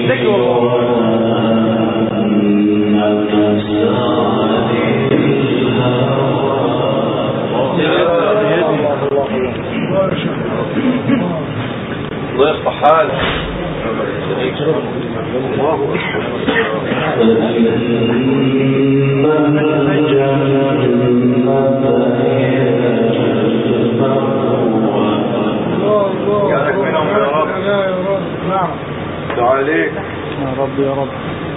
الله يصلح حالك. جعلك منهم يا رب. نعم عليك يا رب يا رب.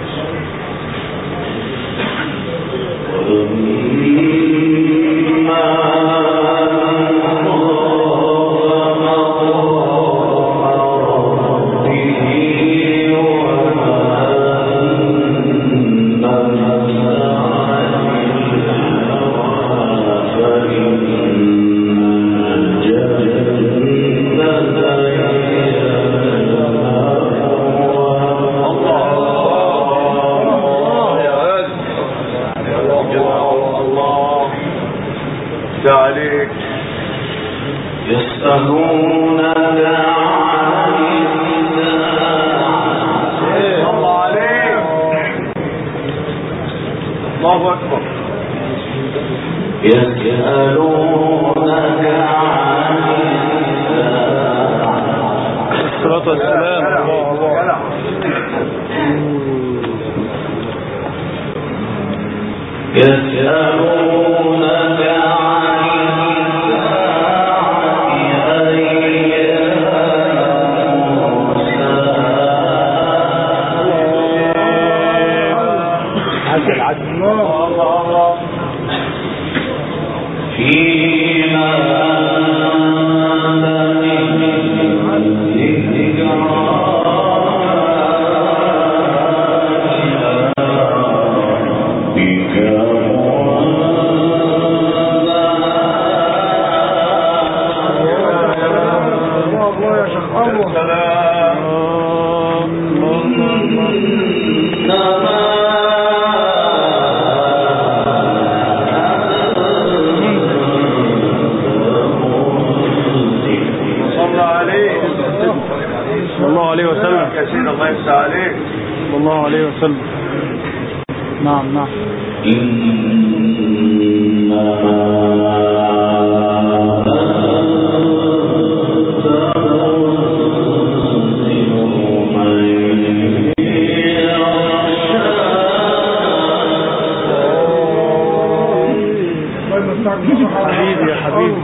عليك. يسألونك عن الله عليك. الله أكبر. يسألونك عن الصلاة والسلام. يسألونك الله عليه وسلم. نعم نعم. حبيبي يا حبيبي.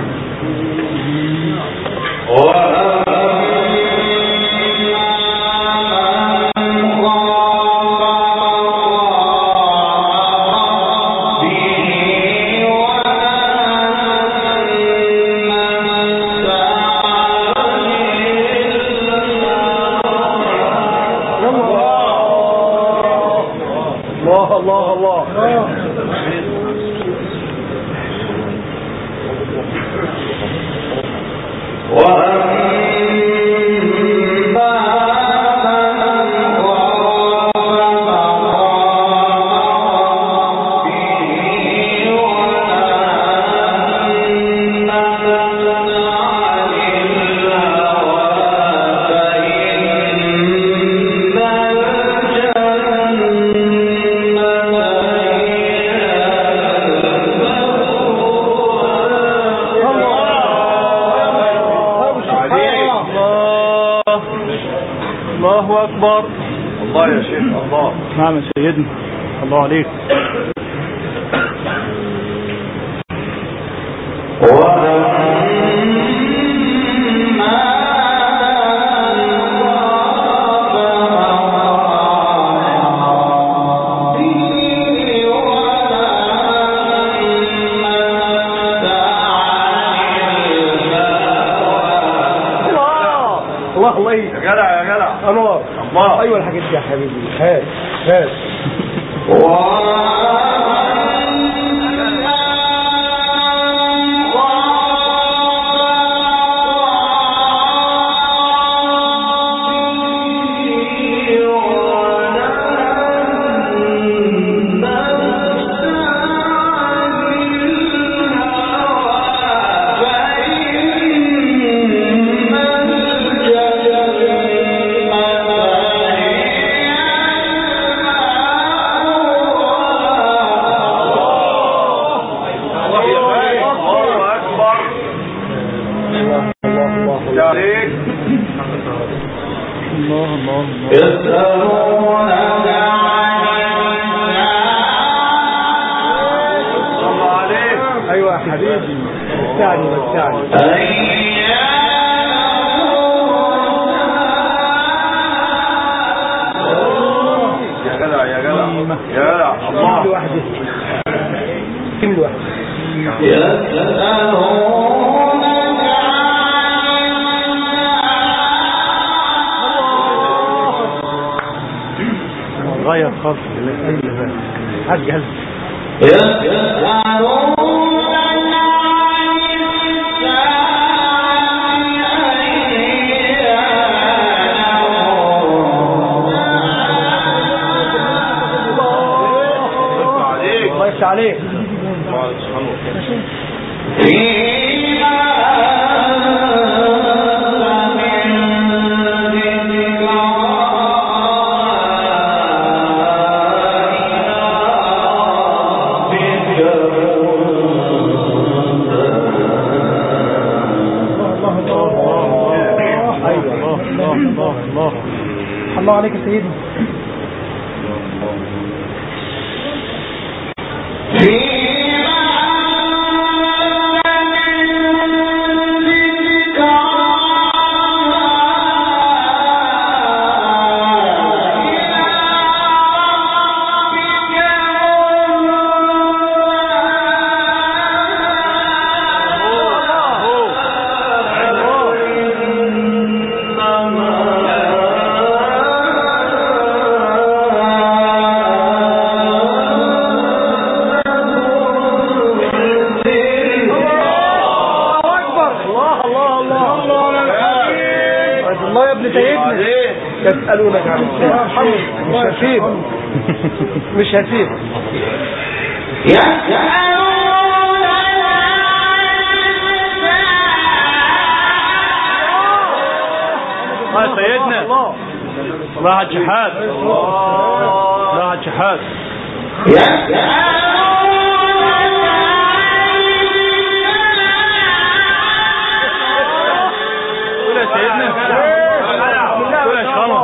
الله أكبر. الله يا شيخ. الله. نعم يا سيدنا. الله عليك. الله يا جدع يا جدع. انور. الله. ايوه الحاجات دي يا حبيبي. هات هات. ايوه يا حبيبي متعني يا جدع يا جدع يا جدع الله لوحده كم لوحده غير خالص عجل الله يفتح عليك الله عليك يا سيدنا يسألونك عن الساعة مش هسيب مش هسيب يا سيدنا راحت شحات راحت شحات قول يا سيدنا قول يا شرف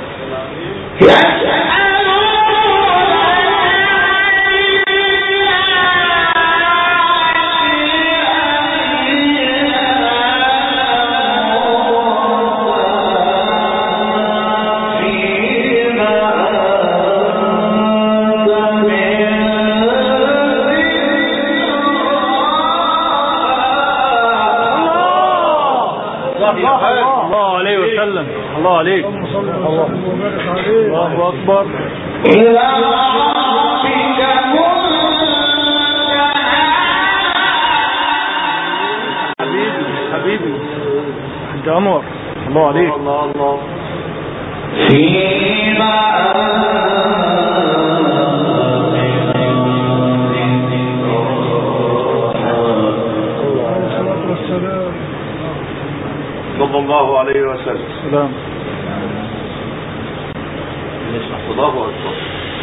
الله عليه وسلم الله عليك الله أكبر حبيبي حبيبي حاج أنور الله عليك الله الله صلى الله عليه وسلم سلام الله أكبر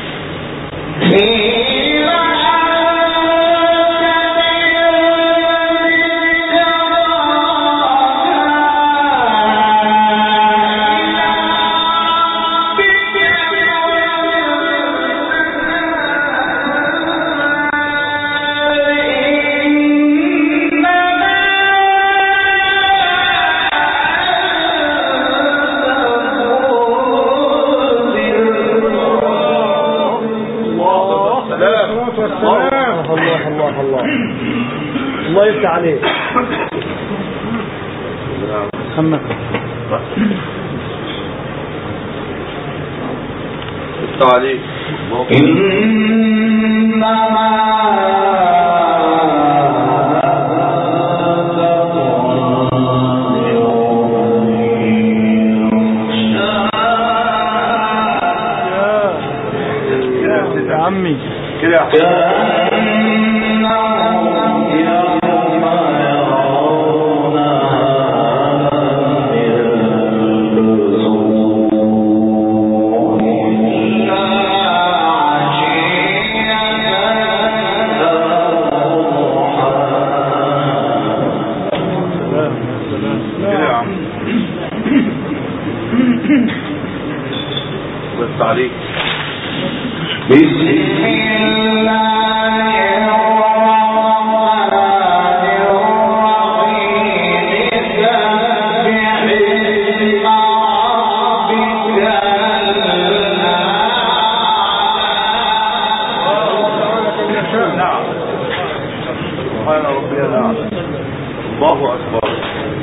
الله يفتح عليك محمد يفتح عليك يا عمي كده والتعليق. بسم الله الله أكبر.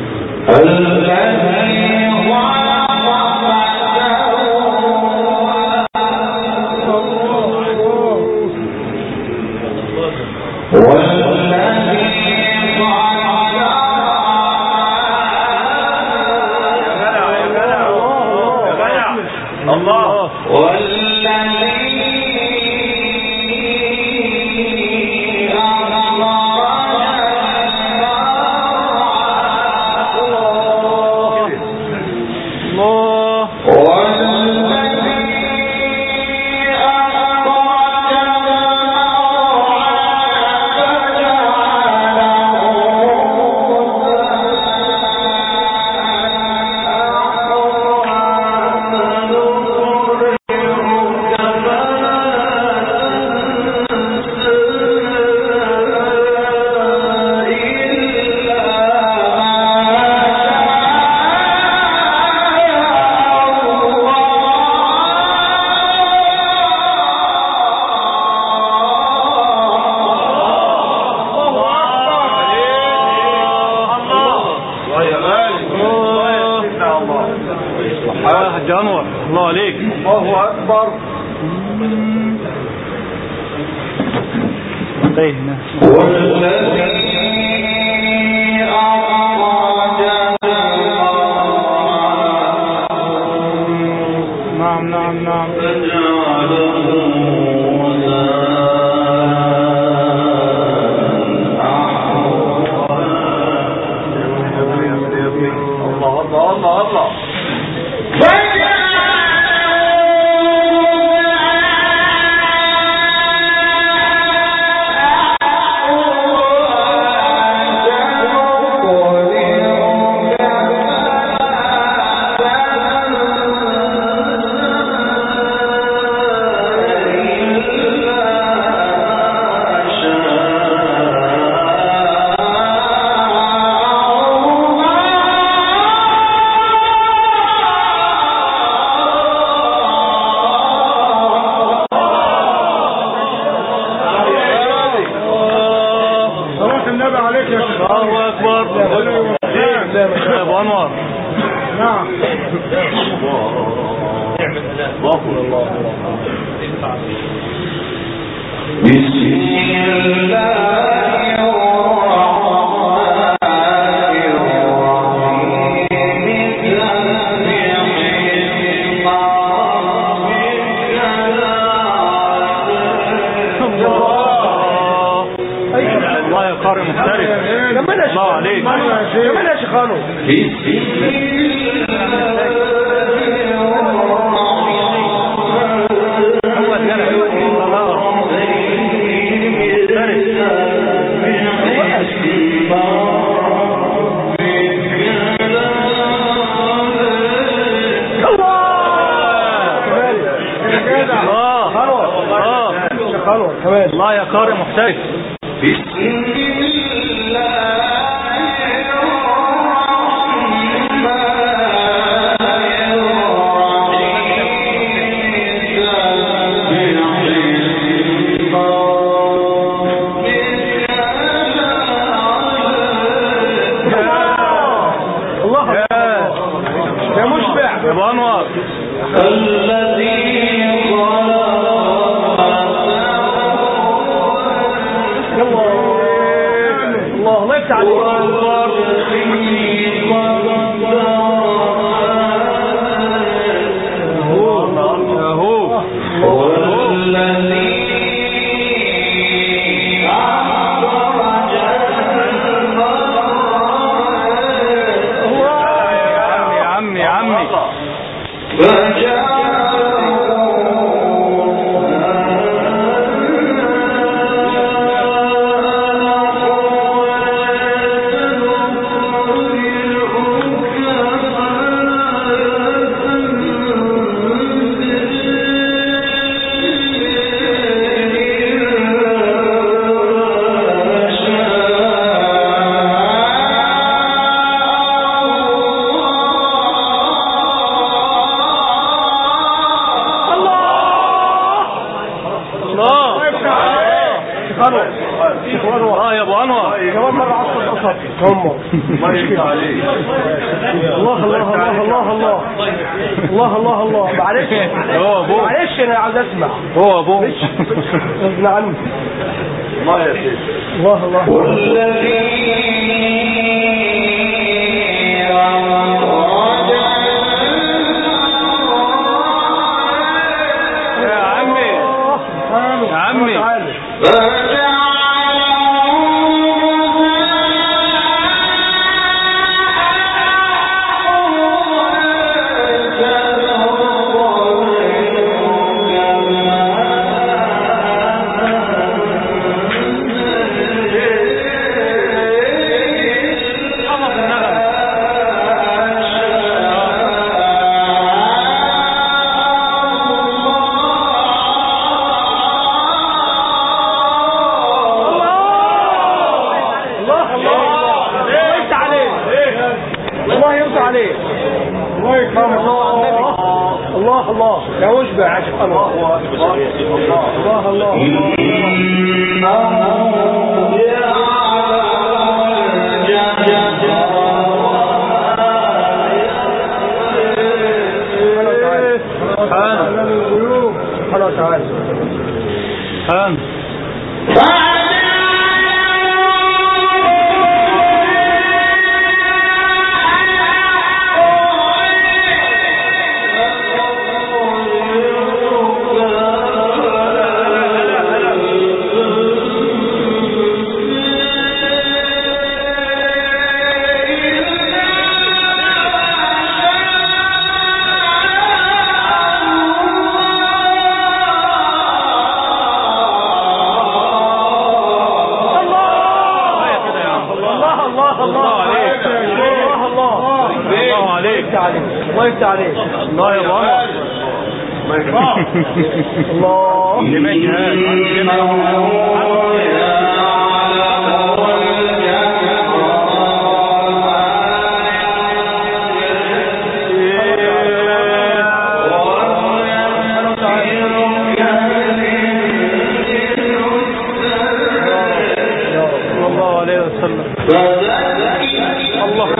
الله عليك. الله أكبر. نعم الله الله يا قارئ محترف. انور يا ابو انور كمان مرة عصر القصر هم ما يشكي عليك. الله الله الله الله الله الله الله الله معلش هو ابوه معلش انا عاوز اسمع هو ابوه غصب عني الله يا سيدي. الله الله يا عمي يا عمي الله الله يا وجبة عشق الله الله الله الله تعالى الله يفتح عليك الله يا ابو الله الله عليه وسلم الله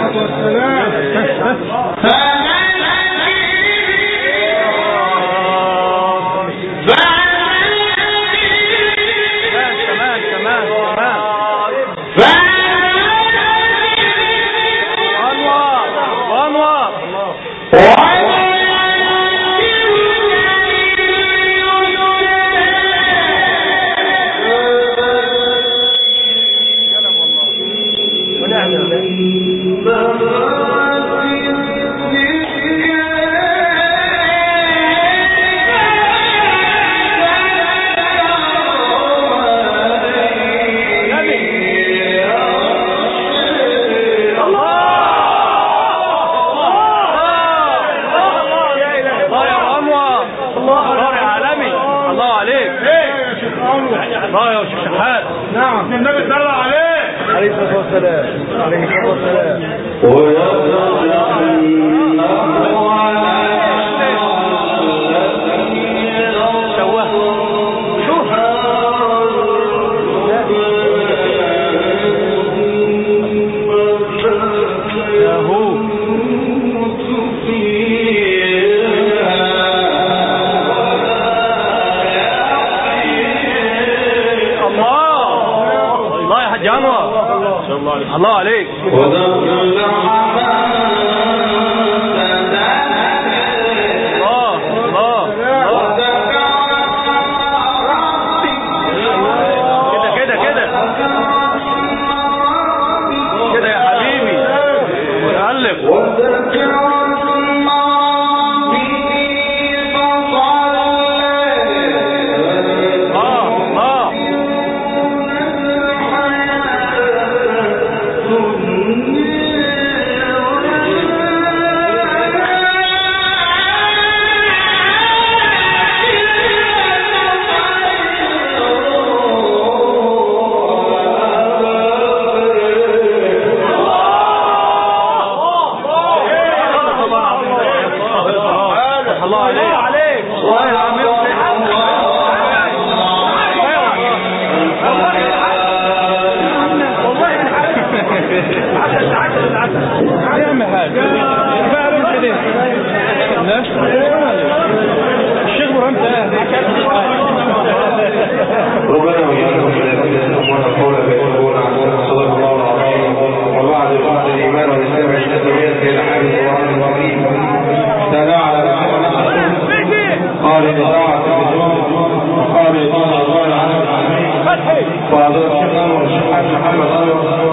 الله يا شيخ شحات. نعم النبي صلى الله عليه الصلاة والسلام عليه الصلاة والسلام. الله عليك. كده يا حبيبي متألف. إذاعة التلفزيون وقارئ الله العالمين وعلى الشيخ أنور الشيخ محمد أنور